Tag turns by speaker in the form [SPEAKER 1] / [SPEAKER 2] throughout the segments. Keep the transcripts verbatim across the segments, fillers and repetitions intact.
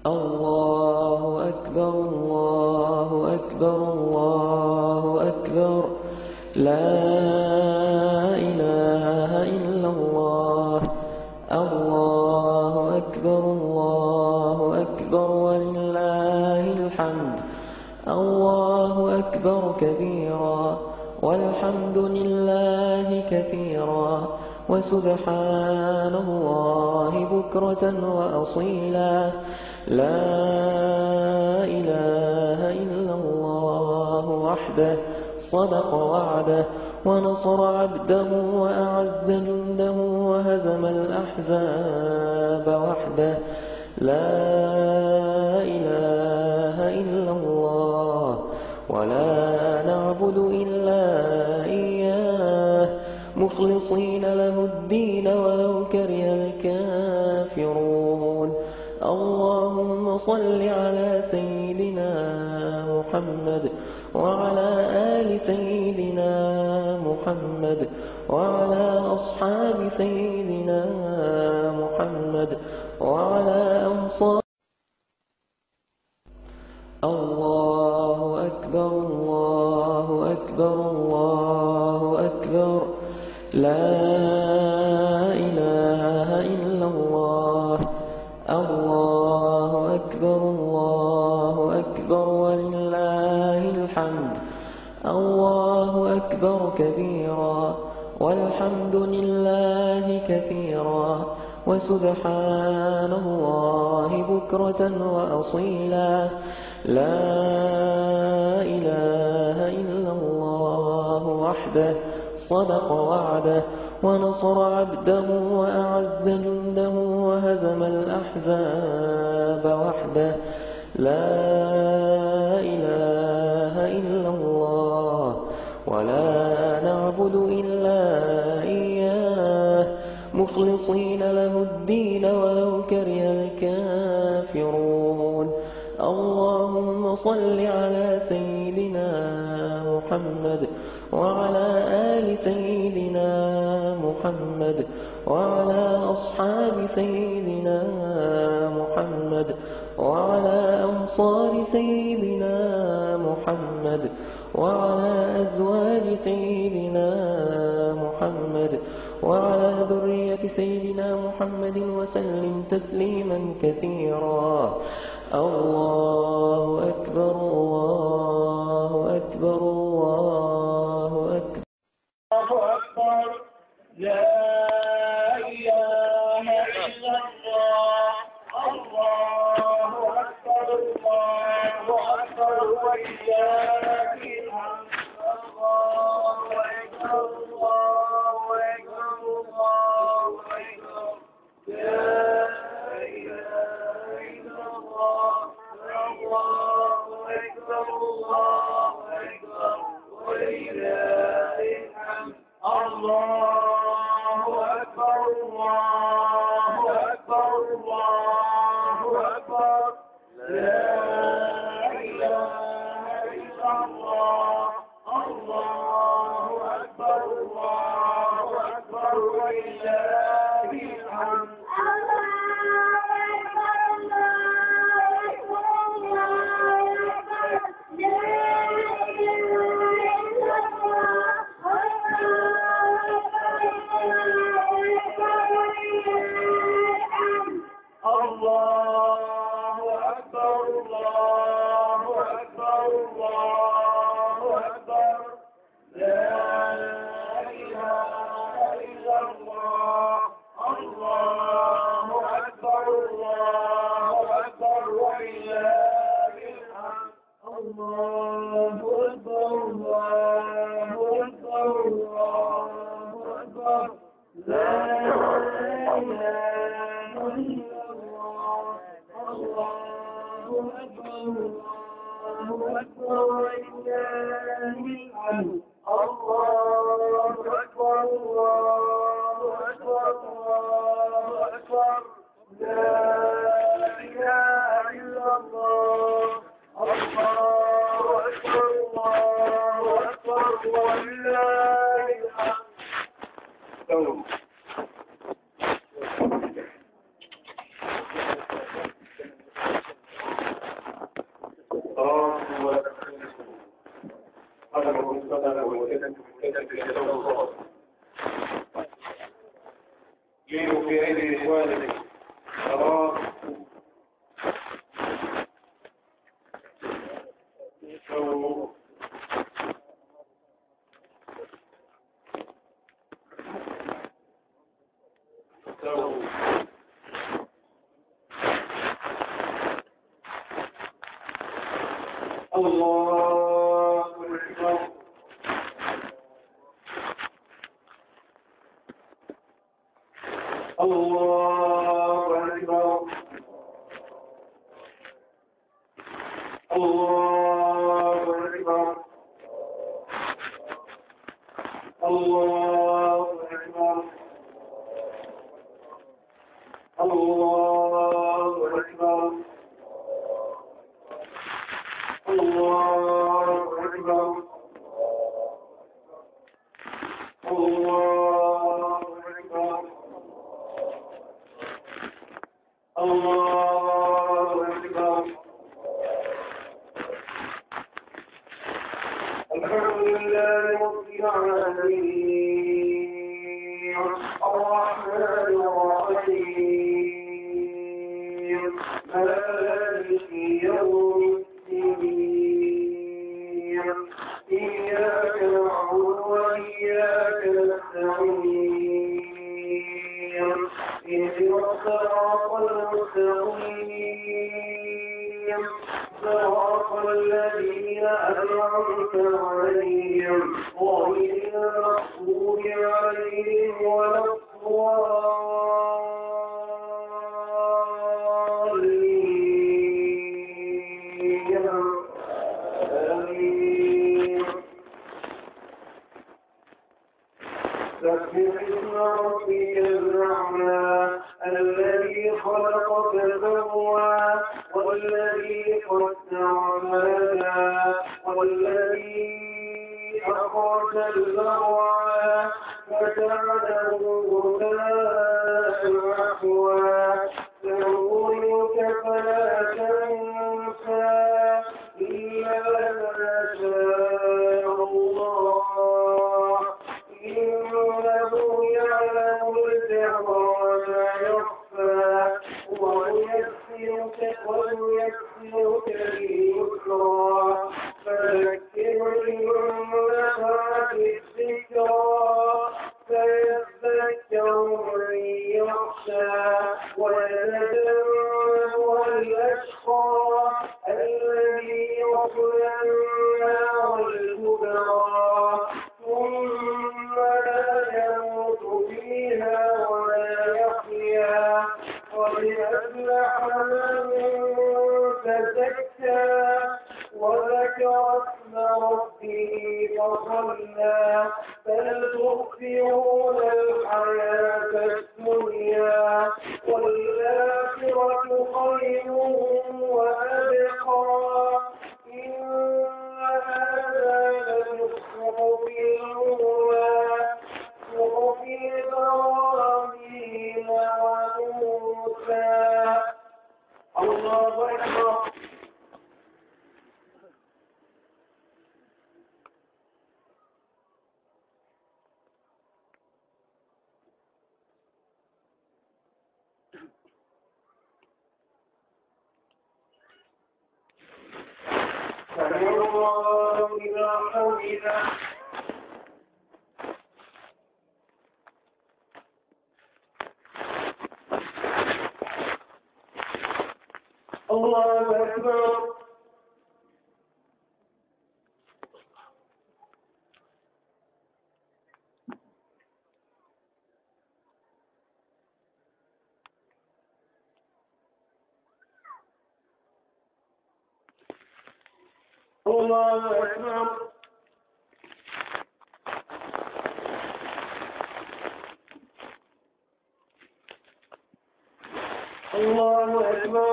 [SPEAKER 1] الله أكبر الله أكبر الله أكبر لا إله إلا الله الله أكبر الله أكبر ولله الحمد الله أكبر كبيرا والحمد لله كثيرا وسبحان الله بكرة وأصيلا لا إله إلا الله وحده صدق وعده ونصر عبده وأعز جنده وهزم الأحزاب وحده لا إله إلا الله ولا نعبد إلا إياه مخلصين له الدين ولو كره الكافرون اللهم صل على سيدنا محمد وعلى آل سيدنا محمد وعلى أصحاب سيدنا محمد وعلى أنصار الله أكبر الله أكبر الله أكبر لا إله إلا الله الله أكبر الله أكبر ولله الحمد الله أكبر كبيرا والحمد لله كثيرا وسبحان الله بكرة وأصيلا لا إله إلا الله وحده صدق وعده ونصر عبده وأعز جنده وهزم الأحزاب وحده لا إله إلا الله ولا نعبد إلا إياه مخلصين له الدين ولو كره الكافرون اللهم صل على سيدنا محمد وعلى آل سيدنا محمد وعلى أصحاب سيدنا محمد وعلى أنصار سيدنا محمد وعلى أزواج سيدنا محمد وعلى ذرية سيدنا محمد وسلم تسليما كثيرا الله أكبر الله أكبر الله أكبر
[SPEAKER 2] الله أكبر لا إله إلا الله الله أكبر الله أكبر ولله الحمد الله أكبر الله أكبر الله أكبر لا إله إلا الله الله أكبر الله أكبر ولله الحمد الله أكبر الله أكبر الله أكبر لا إله إلا الله الله أكبر الله أكبر ولله الحمد الله أكبر الله أكبر الله أكبر لا إله إلا الله الله أكبر الله أكبر ولله الحمد الله أكبر الله أكبر الله أكبر لا إله إلا الله الله أكبر الله أكبر ولله الحمد الله أكبر الله أكبر الله أكبر لا إله إلا الله الله أكبر الله أكبر ولله الحمد القدم والكتف والكتف يتوقف جيبوا في أيدي إخوانك خلاص سووا سووا الله أكبر الله أكبر الله أكبر الله أكبر الله أكبر الله أكبر الله أكبر الله أكبر الحمد لله رب العالمين الرحمن الرحيم مالك يوم الدين إياك نعبد وإياك نستعين اهدنا الصراط المستقيم صراط الذين أنعمت عليهم غير المغضوب عليهم ولا الضالين آمين سبح اسم ربك الأعلى الذي خلق فسوى والذي قدر فهدى والذي أخرج المرعى فجعله غثاء أحوى سنقرئك فلا تنسى إلا ما شاء الله إنه يعلم الجهر وما يخفى ونيسرك ونيسرك لليسرى فذكر إن نفعت الذكرى سيذكر من يخشى ويتجنبها الأشقى الذي يصلى النار الكبرى ثم لا يموت فيها ولا يحيا قد أفلح من تزكى وذكر اسم ربه فصلى بل تؤثرون الحياة الدنيا والآخرة خير وأبقى إن هذا لفي الصحف الأولى صحف إبراهيم وموسى الله أكبر سمع الله لمن حمده الله أكبر الله أكبر الله أكبر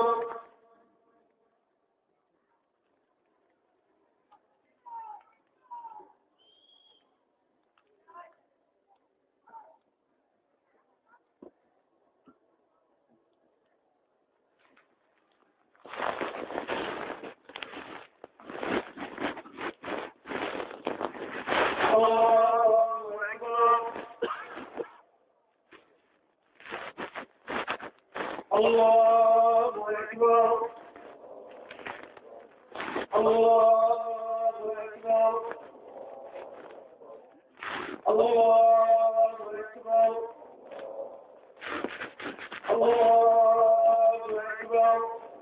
[SPEAKER 2] الله أكبر الله أكبر الله أكبر الله أكبر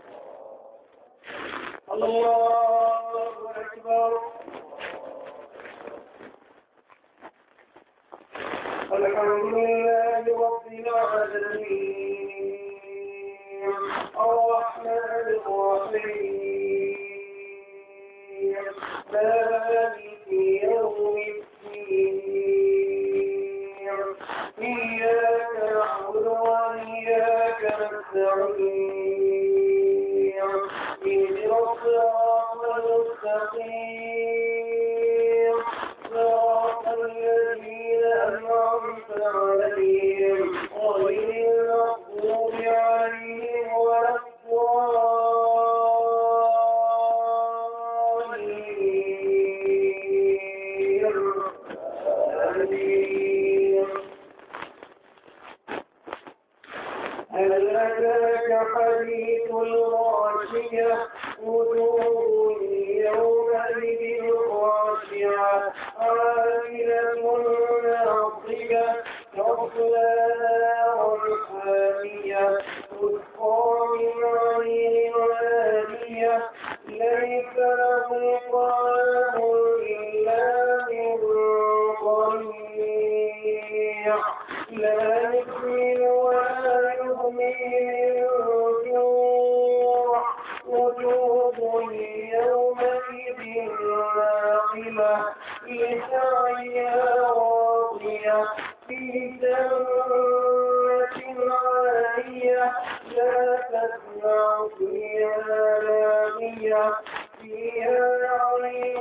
[SPEAKER 2] الله أكبر الحمد لله رب العالمين الرحمن الرحيم مالك يوم الدين إياك نعبد وإياك نستعين اهدنا الصراط المستقيم صراط الذين أنعمت عليهم غير المغضوب عليهم ولا الضالين. هل أتاك حديث الغاشية وجوه يومئذ خاشعة عاملة ناصبة تصلى نارا حامية تسقى من عين آنية ليس لهم طعام إلا من ضريع لا يسمن ولا يغني من جوع وجوه يومئذ ناعمة لسعيها راضية في جنة عالية لا تسمع فيها لاغية فيها عين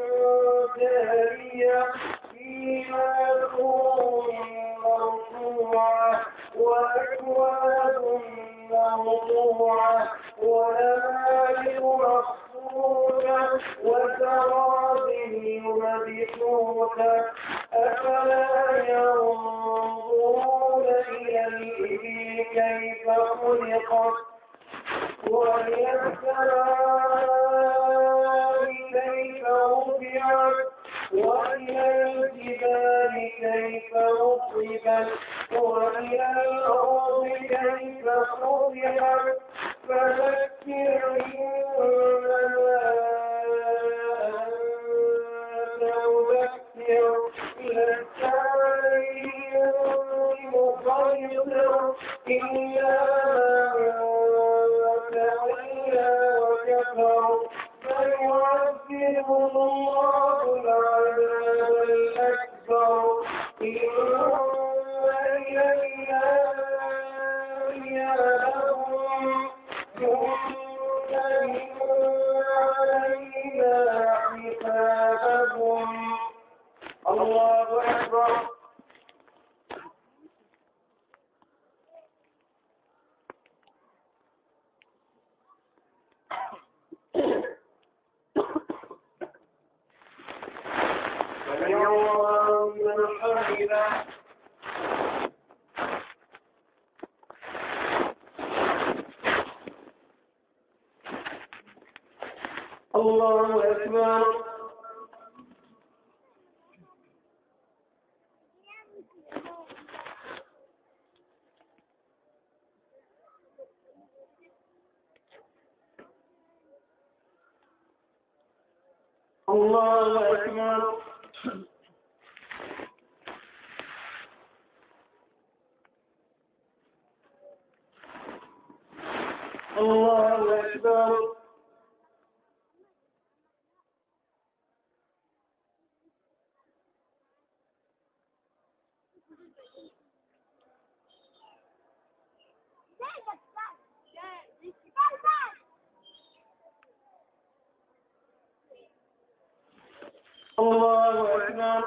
[SPEAKER 2] جارية فيها سرر مرفوعة وأكواب موضوعة ونمارق مصفوفة وزرابي مبثوثة أفلا ينظرون إلى الإبل كيف خلقت وإلى السماء كيف رفعت وإلى الجبال كيف نصبت وإلى الأرض كيف سطحت فذكر إنما أنت مذكر لست عليهم بمسيطر إلا من تولى وكفر فيعذبه الله العذاب الأكبر إن إلينا إيابهم ثم إن علينا حسابهم. الله أكبر. سمع الله لمن حمده. الله أكبر. الله أكبر. الله أكبر. الله أكبر.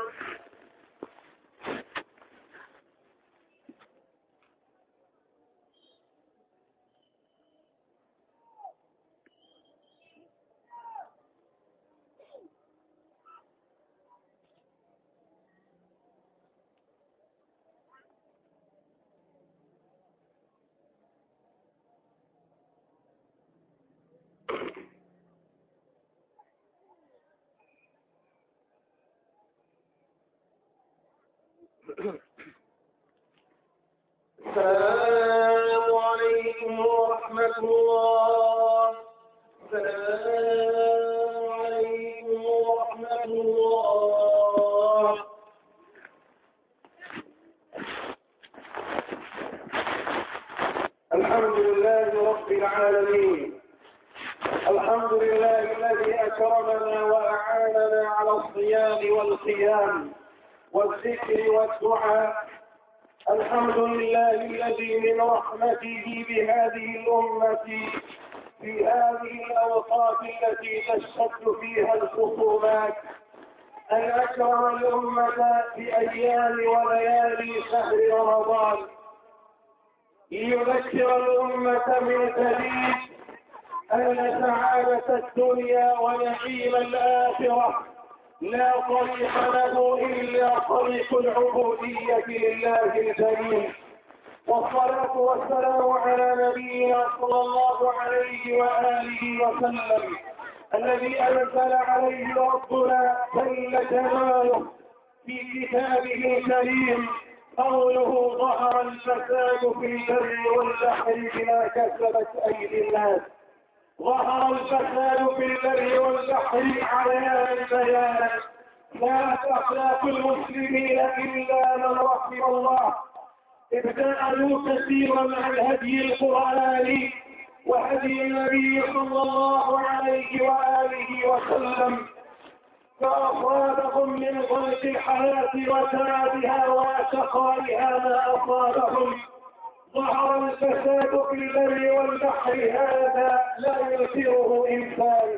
[SPEAKER 2] ورحمة الله. السلام عليكم ورحمة الله. الحمد لله رب العالمين. الحمد لله الذي أكرمنا وأعاننا على الصيام والقيام والذكر والدعاء. الحمد لله الذي من رحمته بهذه الأمة في هذه الأوقات التي تشتد فيها الخصومات أن أكرم الأمة بأيام وليالي شهر رمضان ليذكر الأمة من جديد أن سعادة الدنيا ونعيم الآخرة لا طريق له إلا طريق العبودية لله الجليل. والصلاة والسلام على نبينا صلى الله عليه وآله وسلم الذي أنزل عليه ربنا جل جلاله في كتابه الكريم قوله: ظهر الفساد في البر والبحر بما كسبت أيدي الناس. ظهر الفساد في البر والبحر عيانا بيانا، لا أخلاق المسلمين إلا من رحم الله. ابتعدوا كثيرا عن هدي القرآن وهدي النبي صلى الله عليه وآله وسلم، فأصابهم من ضيق الحياة وتعبها وشقائها ما أصابهم. ظهر الفساد في البر والبحر، هذا لا ينكره إنسان،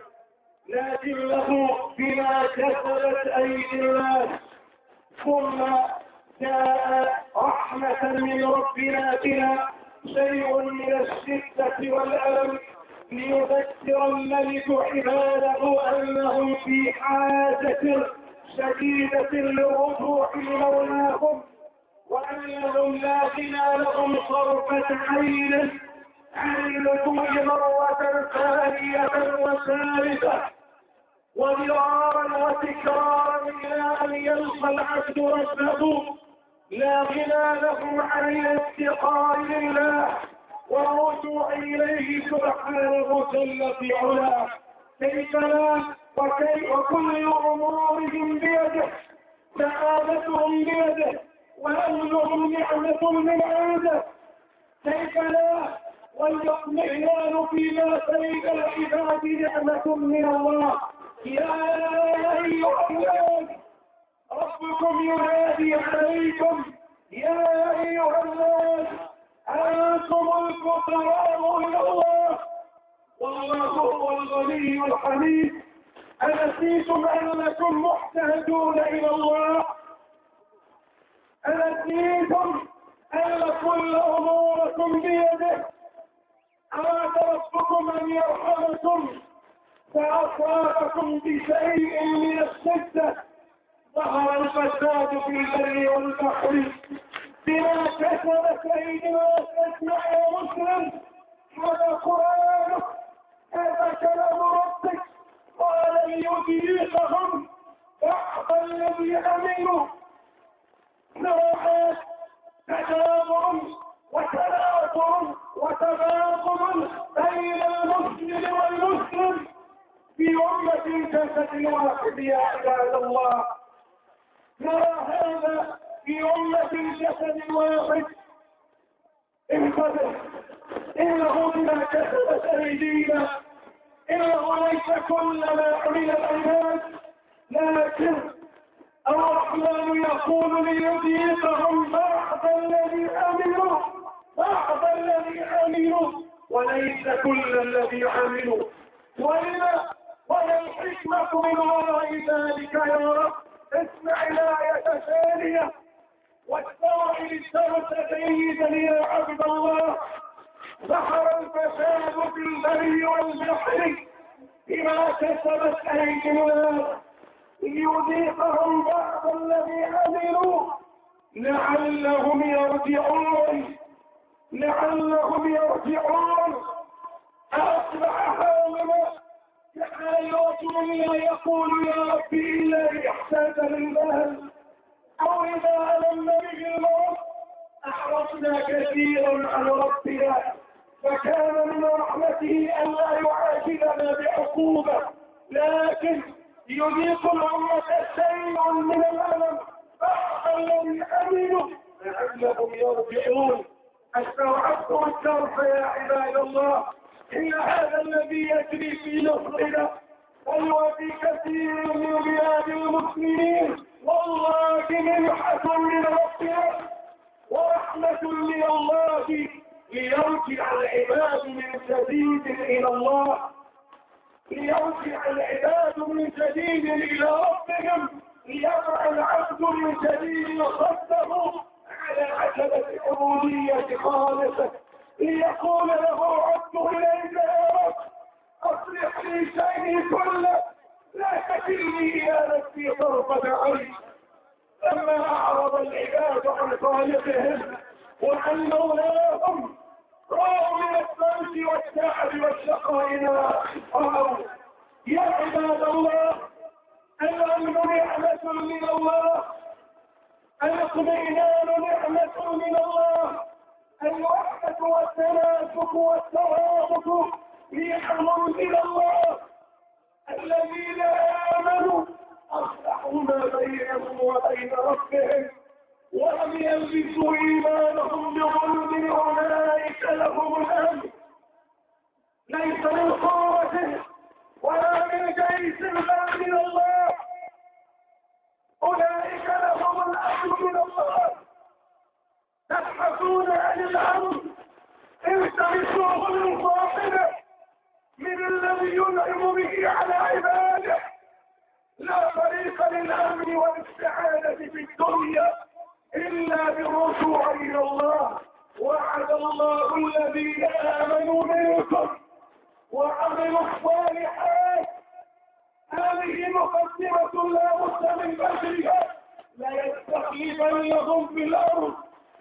[SPEAKER 2] لكنه بما كسبت أيدي الناس. ثم جاء رحمة من ربنا بنا شيء من الشدة والألم ليذكر الملك عباده أنهم في حاجة شديدة للرجوع لمولاهم، وأنهم لا غنى لهم صرفة عين عن اللجوء مرة ثانية وثالثة ومرارا وتكرارا إلى أن يلقى العبد ربه. لا غنى لهم عن الافتقار لله والرجوع إليه سبحانه جل في علاه. كيف لا وكي وكل أمورهم بيده، سعادتهم بيده وأمنهم نعمة من عنده. كيف لا والاطمئنان فيما سيد العباد نعمة من الله. يا أيها الناس ربكم ينادي عليكم: يا أيها الناس أنتم الفقراء إلى الله والله هو الغني الحميد. أنسيتم أنكم محتاجون إلى الله؟ أنسيتم أن كل أموركم بيده؟ أراد ربكم أن يرحمكم فأصابكم بشيء من الشدة. ظهر الفساد في البر والبحر بما كسبت أيدي الناس. اسمع يا مسلم، هذا قرآنك، هذا كلام ربك. قال ليذيقهم بعض الذي عملوا. نوعات تدابر وتناظر وتباطل بين المسلم والمسلم في أمة جسد واحد يا عباد الله. نرى هذا في أمة جسد واحد. انتبه، إنه بما كسبت أيدينا، إنه ليس كل ما عمل العباد، لكن الرحمن يقول ليذيقهم بعض الذي عملوا، بعض الذي عملوا وليس كل الذي عملوا. ولما ولا الحكمة من وراء ذلك يا رب؟ اسمع الآية ثانية واستمع للدرس جيدا يا عبد الله. ظهر الفساد في البر والبحر بما كسبت أيدي الناس ليذيقهم بعض الذي عملوا لعلهم يرجعون، لعلهم يرجعون. أصبح حالنا كحال رجل لا يقول يا ربي إلا بإحساس للمال، أو إذا ألم به الموت أحرصنا كثيرا عن ربنا فكان من رحمته أن لا يعاجلنا بعقوبة، لكن يذيق الأمة شيء من الألم بعد الذي أمنوا لعلهم يرجعون. استوعبتم الدرس يا عباد الله؟ إن هذا الذي يجري في مصرنا بل وفي كثير من بلاد المسلمين والله منحة من ربنا ورحمة من الله ليرجع العباد من جديد إلى الله، ليرجع العباد من جديد إلى ربهم، ليضع العبد من جديد خده على عتبة عبودية خالصة، ليقول له عدت إليك يا رب أصلح لي شيئي كله لا تكلني إلى نفسي طرفة عين. لما أعرض العباد عن خالقهم وعن مولاهم رأوا من الصمت والتعب والشقاء ناقصا. يا عباد الله، الأمن نعمة من الله، الاطمئنان نعمة من الله، الوحدة والتناسق والترابط نعم من الله. الذين آمنوا أصلحوا ما بينهم وبين ربهم ولم يلبسوا إيمانهم بظلم أولئك لهم الأمن. ليس من قوة ولا من جيش بل من الله، أولئك لهم الأمن من الله. تبحثون عن الأمن التمسوه من صاحبه، من الذي ينعم به على عباده. لا طريق للأمن والاستعانة في الدنيا إلا بالرجوع إلى الله. وعد الله الذين آمنوا منكم وعملوا الصالحات. هذه مقدمة لا بد من بذلها. ليستخلفنهم في الأرض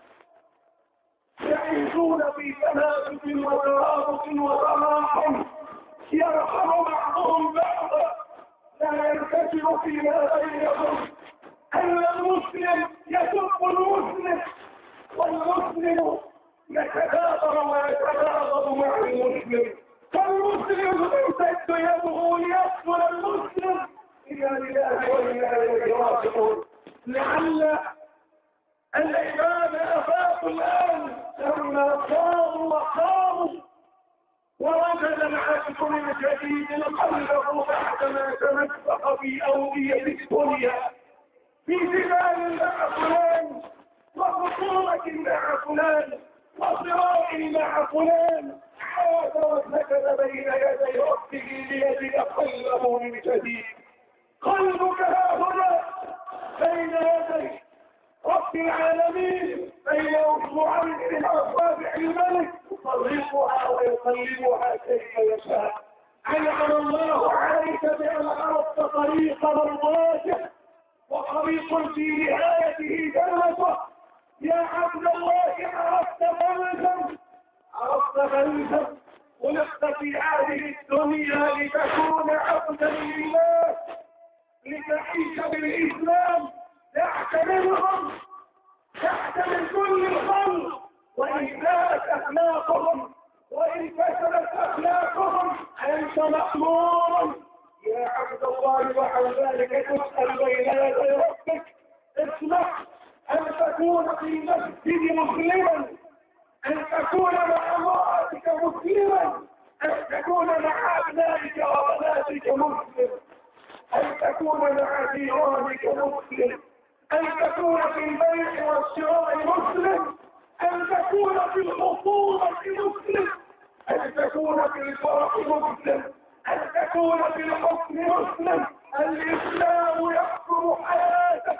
[SPEAKER 2] يعيشون في تنافس وترابط وتراحم، يرحم بعضهم بعضا، لا ينكسر فيما بينهم. أن المسلم يسب المسلم والمسلم يتكاثر ويتباغض مع المسلم، فالمسلم يمتد يده ليقتل المسلم. إنا لله وإنا إليه راجعون. لعل العباد أفاقوا الآن لما صاروا وقاموا ووجد العبد من جديد قلبه بعدما تمسك في أودية الدنيا، في جبال مع فلان وخصومة مع فلان وصراع مع فلان، حاد وسكن بين يدي ربه ليجد قلبه من جديد. قلبك هنا بين يدي رب العالمين، بين أصبعين من أصابع الملك يصرفها ويقلبها كيف يشاء. أنعم الله عليك بأن عرفت طريق مرضاته وطريق في نهايته جنته. يا عبد الله، عرفت فلسا عرفت فلسا خلقت في هذه الدنيا لتكون عبدا لله، لتعيش بالإسلام تحت منهم، تحت من كل الخلق. وإن كانت أخلاقهم وإن كسرت أخلاقهم أنت مأمور يا عبد الله، وعن ذلك تسأل بين يدي ربك. اسمح أن تكون في مسجد مسلما، أن تكون مع امرأتك مسلما، أن تكون مع أبنائك وبناتك مسلم، أن تكون مع جيرانك مسلم، أن تكون في البيع والشراء مسلم، أن تكون في الخصومة مسلم، أن تكون في الفرح مسلم، أن تكون في الحكم مسلم. الإسلام يحكم حياتك.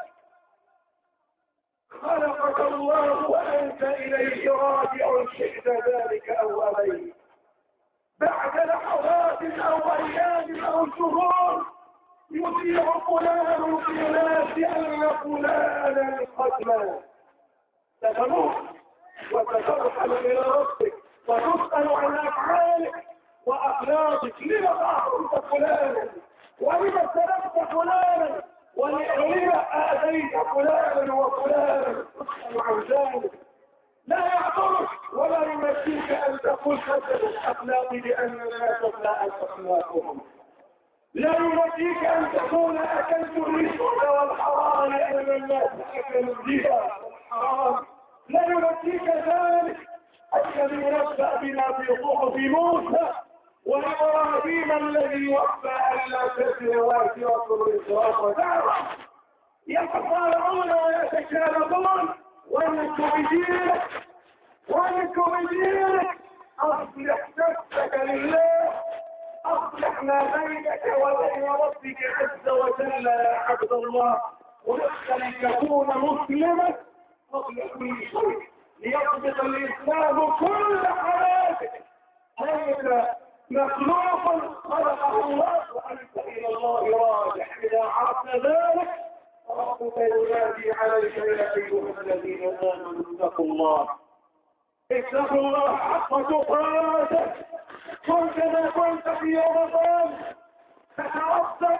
[SPEAKER 2] خلقك الله وأنت إليه راجع، شئت ذلك أو أبيت. بعد لحظات أو أيام أو شهور يطيع فلان في الناس أن فلانا قد مات، ستموت وتترحل إلى ربك وتسأل عن أفعالك وأخلاقك. لما أعرفت فلانا؟ ولما سلبت فلانا؟ ولما آذيت فلانا وفلانا؟ تسأل عن ذلك. لا يعذرك ولا يمشي يكفيك أن تقول حسن الأخلاق لأن الناس لا أخلاقهم. لا يكفيك أن تقول أكلت الرشوة والحرام لأن الناس أكلوا الربا والحرام. لا يكفيك ذلك الذي نبأ بنا في صحف موسى وإبراهيم الذي وفى ألا تزر وازرة وزر أخرى. يتصارعون ويتكالبون وانتم بدينك وانتم بدينك. اصلح نفسك لله، اصلح ما بينك وبين ربك عز وجل يا عبد الله، ونفسك تكون مسلما قبل كل شيء ليضبط الاسلام كل حياتك. انت مخلوق خلقه الله وانت الى الله راجع. اذا عرفت ذلك ربك ينادي عليك يا ايها الذين امنوا اتقوا الله اتقوا الله حق تقاته. كن كما كنت في رمضان تتوسط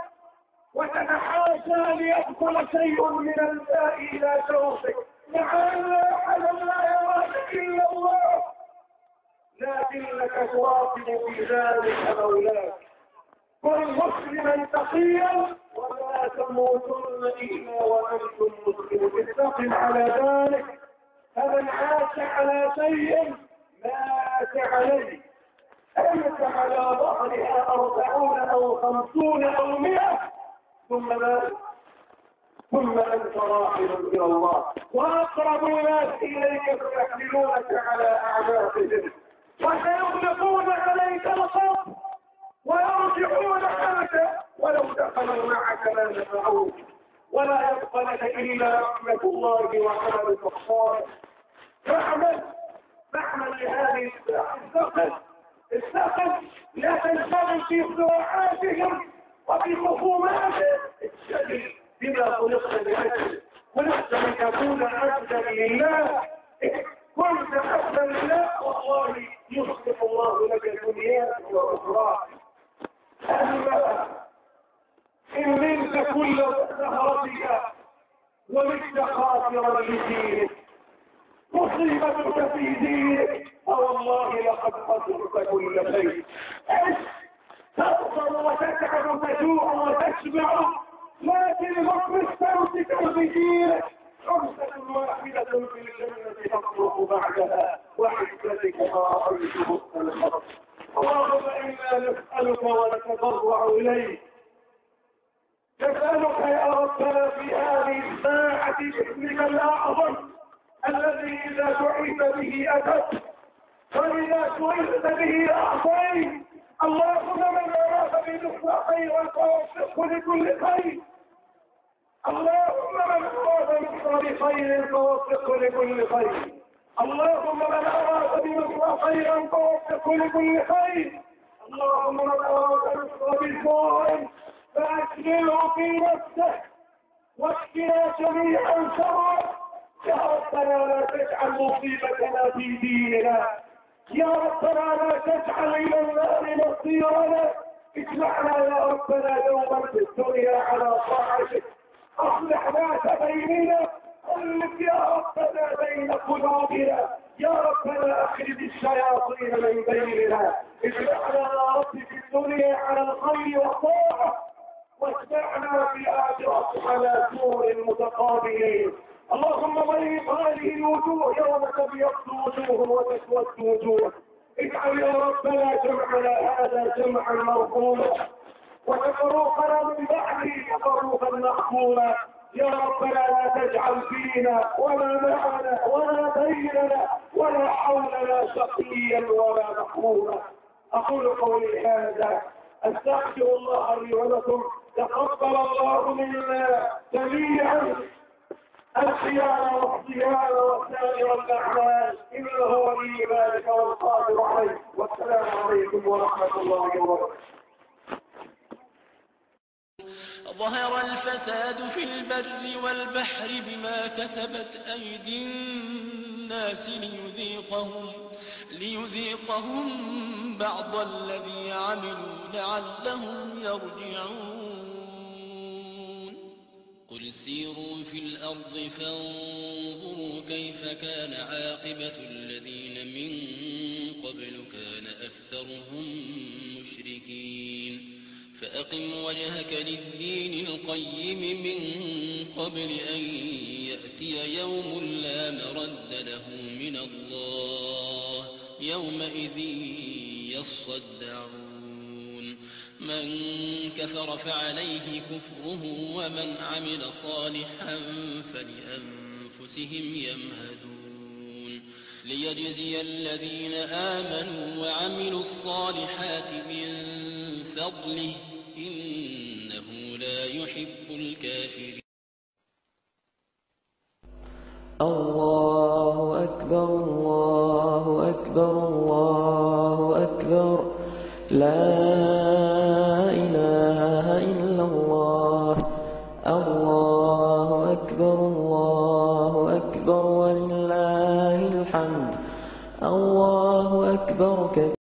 [SPEAKER 2] وتتحاشى ليدخل شيء من الماء الى شوقك. لعل احدا لا يراك الا الله، لكنك تراقب في ذلك مولاك. كن مسلما تقيا ولا تموتن الا وانتم مسلمون. استقم على ذلك. فمن عاش على شيء مات عليه. انت على ظهرها اربعون او خمسون او مئة ثم مات، ثم انت راحل الى الله. واقرب الناس اليك فيحملونك على اعناقهم وسيغلقون عليك الخط ويرجعون عنك، ولو دخلوا معك لا نفعوك، ولا يبقى لك الا رحمه الله وعمل الصالح. فاعمل فاعمل لهذه الساعه. الساقط لا تنشغل في صراعاتهم وفي خصوماتهم. اشتغل بما خلقت لاجله. خلقت لتكون عبدا لله. كنت عبدا لله والله يصلح الله لك دنياك واخراك. اما ان منت كل سهرتك ومت خاسرا لدينك، مصيبتك في دينك فوالله لقد خسرت كل شيء. ايش تبصر وتتعب وتجوع وتشبع، لكن رب استمسك بدينك. خمسة واحدة في الجنة تصرخ بعدها وعزتك ما رأيته الخطر. اللهم إنا نسألك ونتضرع إليك، نسألك يا ربنا في هذه الساعة باسمك الأعظم الذي إذا دعيت به أتت وإذا سئلت به أعطيت. اللهم من أراد بنصر خيرا فوفقه لكل خير. اللهم من أراد بنصر خير فوفقه لكل خير. اللهم من أراد بنصر خيرا فوفقه لكل خير. اللهم من أراد بنصر بسوء فأشغله في نفسه واكفنا جميعا شره. يا ربنا لا تجعل مصيبتنا في ديننا. يا ربنا لا تجعل الى النار مصيرنا. اجمعنا يا ربنا دوما في الدنيا على طاعتك. اصلح ذات بيننا. الف يا ربنا بين قلوبنا. يا ربنا اخرج الشياطين من بيننا. اجمعنا يا رب في الدنيا على الخير والطاعه، واجمعنا في الاخره على سور متقابلين. اللهم بيض هذه الوجوه يوم تبيض وجوه وتسود وجوه. اجعل يا ربنا جمعنا هذا جمعا مرحوما وتفرقنا من بعده تفرقا مقبولا. يا ربنا لا تجعل فينا ولا معنا ولا بيننا ولا حولنا شقيا ولا محروما. اقول قولي هذا استغفر الله لي ولكم. تقبل الله منا جميعا الصيام والصيام وسائر الاعمال انه ولي ذلك والقادر عليه. والسلام عليكم ورحمه الله وبركاته.
[SPEAKER 3] ظهر الفساد في البر والبحر بما كسبت أيدي الناس ليذيقهم, ليذيقهم بعض الذي عملوا لعلهم يرجعون. قل سيروا في الأرض فانظروا كيف كان عاقبة الذين من قبل كان أكثرهم مشركين فأقم وجهك للدين القيم من قبل أن يأتي يوم لا مرد له من الله يومئذ يصدعون من كفر فعليه كفره ومن عمل صالحا فلأنفسهم يمهدون ليجزي الذين آمنوا وعملوا الصالحات من فضله إنه لا يحب الكافرين.
[SPEAKER 1] الله أكبر الله أكبر الله أكبر لا إله إلا الله الله أكبر الله أكبر ولله الحمد الله أكبر كبير